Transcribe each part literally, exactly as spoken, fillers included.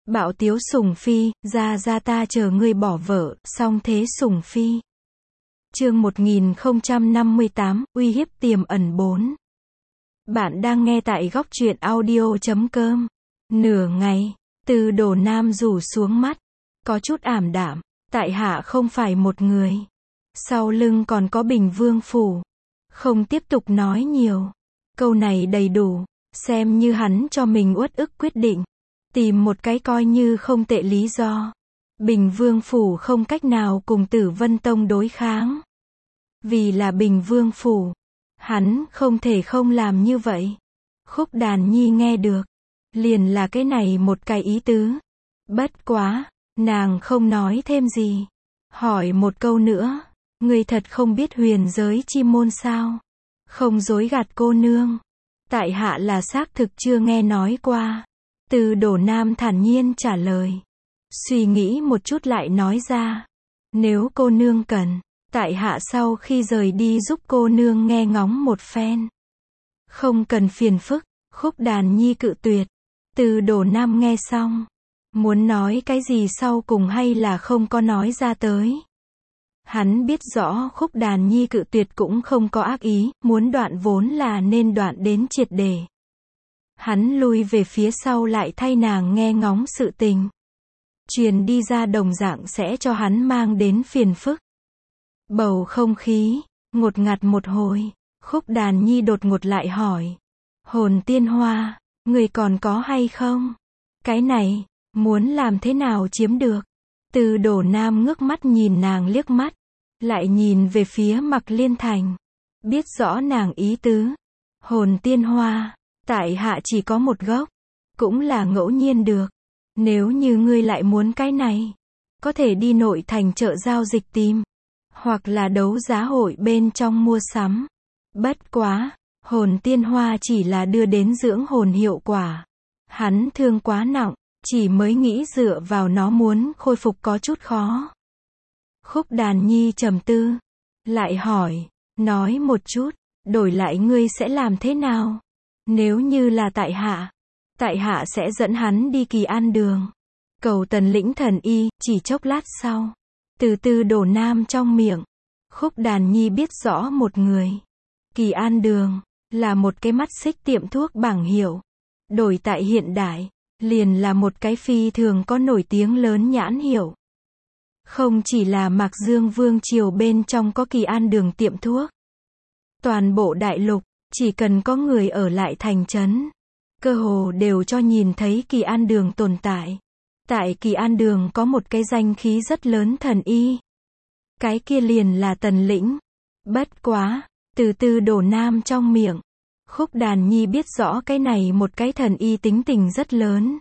Bạo tiếu Sùng Phi, ra ra ta chờ ngươi bỏ vợ, song thế Sùng Phi. Chương một nghìn không trăm năm mươi tám, uy hiếp tiềm ẩn bốn. Bạn đang nghe tại góc truyện audio chấm com. Nửa ngày, Từ Đổ Nam rủ xuống mắt, có chút ảm đạm, tại hạ không phải một người. Sau lưng còn có Bình Vương phủ. Không tiếp tục nói nhiều. Câu này đầy đủ, xem như hắn cho mình uất ức quyết định. Tìm một cái coi như không tệ lý do. Bình Vương phủ không cách nào cùng Tử Vân Tông đối kháng. Vì là Bình Vương phủ, hắn không thể không làm như vậy. Khúc Đàn Nhi nghe được, liền là cái này một cái ý tứ. Bất quá, nàng không nói thêm gì. Hỏi một câu nữa, ngươi thật không biết huyền giới chi môn sao? Không dối gạt cô nương. Tại hạ là xác thực chưa nghe nói qua. Từ Đổ Nam thản nhiên trả lời. Suy nghĩ một chút lại nói ra. Nếu cô nương cần, tại hạ sau khi rời đi giúp cô nương nghe ngóng một phen. Không cần phiền phức, Khúc Đàn Nhi cự tuyệt. Từ Đổ Nam nghe xong, muốn nói cái gì sau cùng hay là không có nói ra tới. Hắn biết rõ Khúc Đàn Nhi cự tuyệt cũng không có ác ý, muốn đoạn vốn là nên đoạn đến triệt để. Hắn lui về phía sau lại thay nàng nghe ngóng sự tình. Truyền đi ra đồng dạng sẽ cho hắn mang đến phiền phức. Bầu không khí ngột ngạt một hồi, Khúc Đàn Nhi đột ngột lại hỏi. Hồn tiên hoa, người còn có hay không? Cái này, muốn làm thế nào chiếm được? Từ Đổ Nam ngước mắt nhìn nàng liếc mắt, lại nhìn về phía Mặc Liên Thành. Biết rõ nàng ý tứ. Hồn tiên hoa, tại hạ chỉ có một gốc, cũng là ngẫu nhiên được. Nếu như ngươi lại muốn cái này, có thể đi nội thành chợ giao dịch tìm, hoặc là đấu giá hội bên trong mua sắm. Bất quá, hồn tiên hoa chỉ là đưa đến dưỡng hồn hiệu quả. Hắn thương quá nặng, chỉ mới nghĩ dựa vào nó muốn khôi phục có chút khó. Khúc Đàn Nhi trầm tư, lại hỏi, nói một chút, đổi lại ngươi sẽ làm thế nào? Nếu như là tại hạ, tại hạ sẽ dẫn hắn đi Kỳ An Đường, cầu Tần lĩnh thần y. Chỉ chốc lát sau, từ Từ Đổ Nam trong miệng, Khúc Đàn Nhi biết rõ một người. Kỳ An Đường là một cái mắt xích tiệm thuốc bảng hiệu, đổi tại hiện đại, liền là một cái phi thường có nổi tiếng lớn nhãn hiệu. Không chỉ là Mạc Dương Vương triều bên trong có Kỳ An Đường tiệm thuốc, toàn bộ đại lục, chỉ cần có người ở lại thành trấn, cơ hồ đều cho nhìn thấy Kỳ An Đường tồn tại. Tại Kỳ An Đường có một cái danh khí rất lớn thần y. Cái kia liền là Tần lĩnh. Bất quá, từ Từ Đổ Nam trong miệng, Khúc Đàn Nhi biết rõ cái này một cái thần y tính tình rất lớn.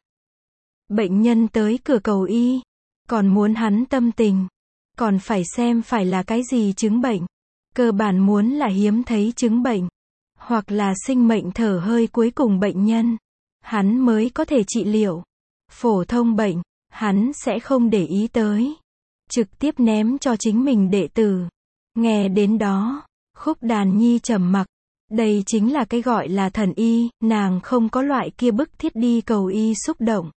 Bệnh nhân tới cửa cầu y, còn muốn hắn tâm tình, còn phải xem phải là cái gì chứng bệnh. Cơ bản muốn là hiếm thấy chứng bệnh, hoặc là sinh mệnh thở hơi cuối cùng bệnh nhân, hắn mới có thể trị liệu. Phổ thông bệnh, hắn sẽ không để ý tới, trực tiếp ném cho chính mình đệ tử. Nghe đến đó, Khúc Đàn Nhi trầm mặc. Đây chính là cái gọi là thần y, nàng không có loại kia bức thiết đi cầu y xúc động.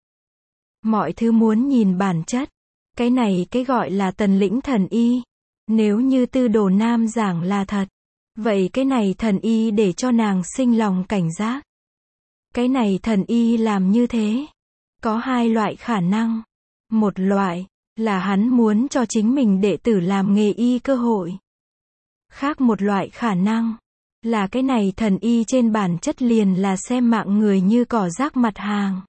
Mọi thứ muốn nhìn bản chất. Cái này cái gọi là Tần lĩnh thần y. Nếu như Từ Đổ Nam giảng là thật, vậy cái này thần y để cho nàng sinh lòng cảnh giác. Cái này thần y làm như thế, có hai loại khả năng. Một loại, là hắn muốn cho chính mình đệ tử làm nghề y cơ hội. Khác một loại khả năng, là cái này thần y trên bản chất liền là xem mạng người như cỏ rác mặt hàng.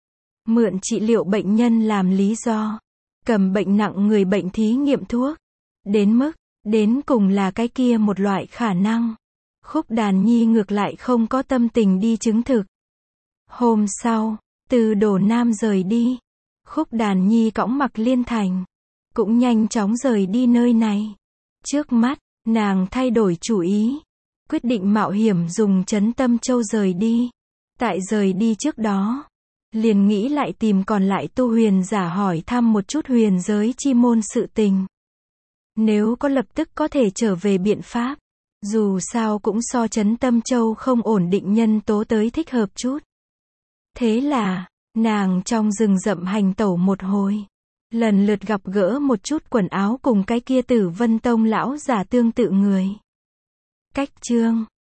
Mượn trị liệu bệnh nhân làm lý do, cầm bệnh nặng người bệnh thí nghiệm thuốc. Đến mức, đến cùng là cái kia một loại khả năng. Khúc Đàn Nhi ngược lại không có tâm tình đi chứng thực. Hôm sau, Từ Đổ Nam rời đi. Khúc Đàn Nhi cõng Mặc Liên Thành, cũng nhanh chóng rời đi nơi này. Trước mắt, nàng thay đổi chủ ý, quyết định mạo hiểm dùng Trấn Tâm Châu rời đi. Tại rời đi trước đó, liền nghĩ lại tìm còn lại tu huyền giả hỏi thăm một chút huyền giới chi môn sự tình. Nếu có lập tức có thể trở về biện pháp, dù sao cũng so Trấn Tâm Châu không ổn định nhân tố tới thích hợp chút. Thế là, Nàng trong rừng rậm hành tẩu một hồi. Lần lượt gặp gỡ một chút quần áo cùng cái kia Tử Vân Tông lão giả tương tự người. Cách chương